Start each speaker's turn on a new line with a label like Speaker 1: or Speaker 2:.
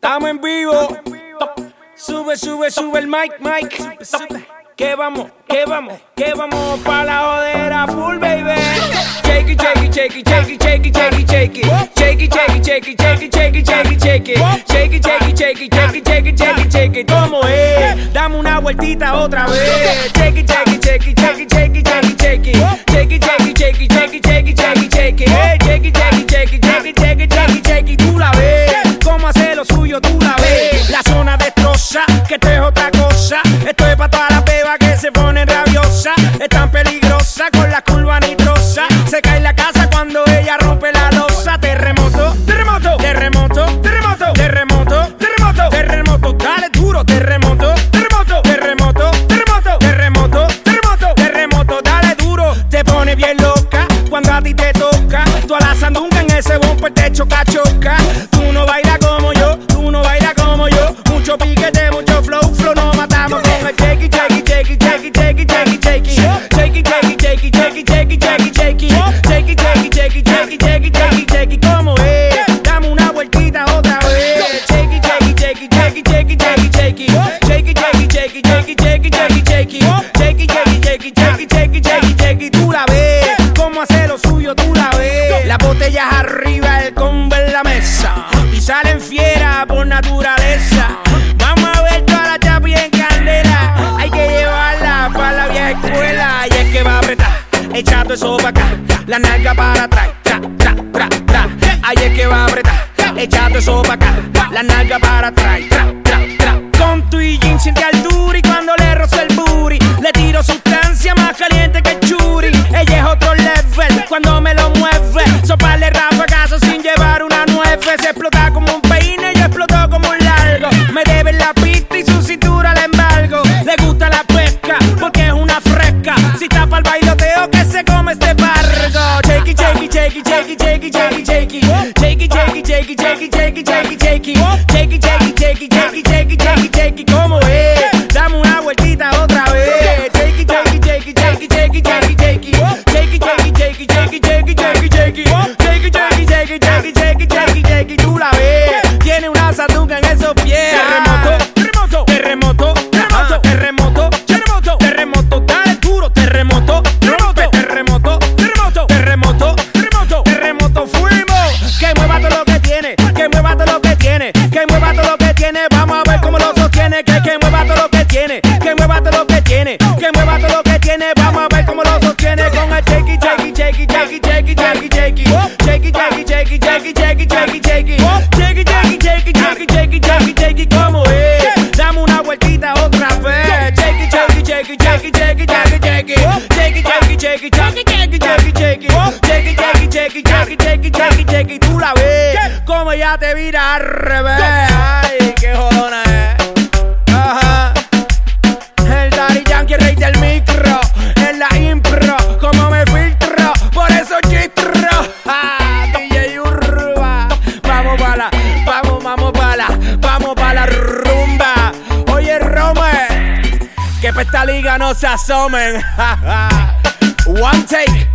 Speaker 1: Estamos en vivo. Sube, sube, sube el mic. Que vamos pa' la jodera full, baby. Shake it, shake it, shake it, shake it, shake it, shake it, shake it. Shake it, shake it, shake it, shake it, shake it, shake it, shake it. Shake it, shake it, shake it, shake it, shake it, shake it, shake it. ¿Cómo es? Dame una vueltita otra vez. Shake it, shake it, shake it, shake it, shake it, shake it, shake it. Shake it, shake it, shake it, shake it, shake it, shake it, shake it. Shake it, shake it, shake it, shake it, shake it, shake it, shake it. Tú la ves, cómo hace lo suyo, tú la ves. La zona destroza, que esto es otra cosa. Esto es pa' todas las bebas que se ponen rabiosas. Es tan peligrosa con la curva nitrosa. Se cae la casa cuando ella rompe la losa. Terremoto, terremoto, terremoto, terremoto, terremoto, terremoto, terremoto, dale duro, terremoto, terremoto, terremoto, terremoto, terremoto, terremoto, terremoto, dale duro. Te pone bien loca cuando a ti te toca. Tú a la sandunga en ese bumper te choca, choca. Tú no bailas como yo, tú no bailas como yo. Mucho piquete, mucho flow, nos matamos con el shake it, shake it, shake it, shake it, shake it, shake it, shake it. Shake it, shake it, shake it, shake it, shake it, shake it, shake it. Shake it, shake it, shake it, shake it, shake it, shake it, shake it. ¿Cómo es? Dame una vueltita otra vez. Shake it, shake it, shake it, shake it, shake it, shake it, shake it. Shake it, shake it, shake it, shake it, shake it, shake it, shake it. Shake it, shake it, shake it, shake it, shake it, shake it, shake it. Tú la ves, cómo hace lo suyo, tú la ves. Las botellas arriba, el combo en la mesa. Y salen fieras por naturaleza. Vamos a ver toda la chapi en candela. Hay que llevarla para la vieja escuela. Y es que va a apretar, echando eso para acá. La nalga para atrás, tra, tra, tra, tra. Ahí es que va a apretar, echando eso para acá. La nalga para atrás, tra, tra, tra. Con tu y jean siente al duri cuando le rozo el booty. Le tiro sustancia más caliente que el churi. Ella es otro level cuando me lo mueve. Soparle rafagazo sin llevar una nueve. Se explota como un peine, yo exploto como un largo. Me debe la pista y su cintura le embargo. Le gusta la pesca porque es una fresca. Si tapa el bailoteo que se come este barco. Shake it, shake it, shake it, shake it, shake it, shake it, shake it. Shake it, shake it, shake it, shake it, shake it, shake it, shake it. Shake it, shake it, shake it, shake it, shake it, shake it, shake it. ¿Cómo es? Dame una vueltita otra vez. Shake it, shake it, shake it, shake it, shake it, shake it, shake it. Shake it, shake it, shake it, shake it, shake it, shake it, shake it. Shake it, shake it, shake it, shake it, shake it, shake it, shake it. Tú la ves, tiene una sandunga en esos pies. Terremoto, terremoto, terremoto, terremoto, terremoto, terremoto, dale duro, terremoto, terremoto, terremoto, terremoto, terremoto, terremoto, terremoto, fuimos. Que mueva todo lo que tiene, que mueva todo lo que tiene, que mueva todo lo que tiene. Vamos a ver cómo lo sostiene. Que mueva todo lo que tiene, que mueva todo lo que tiene, que mueva todo lo que tiene. Vamos a ver cómo lo sostiene con el shake it, shake it, shake it, shake it, shake it, shake it, shake it. Shake it, shake it, shake it, shake it, shake it, shake it, shake it. Shake it, shake it, shake it, shake it, shake it, shake it, shake it. ¿Cómo es? Dame una vueltita otra vez. Shake it, shake it, shake it, shake it, shake it, shake it, shake it. Shake it, shake it, shake it, shake it, shake it, shake it, shake it. Shake it, shake it, shake it, shake it, shake it, shake it, shake it. Tú la ves, como ya te vira al revés. Ay, qué jodona es. Ajá. El Daddy Yankee, rey del micro. En la impro, como me filtro. Por eso chistro. DJ Urba. Vamos pa' la rumba. Oye, Rome, que pa' esta liga no se asomen. One take.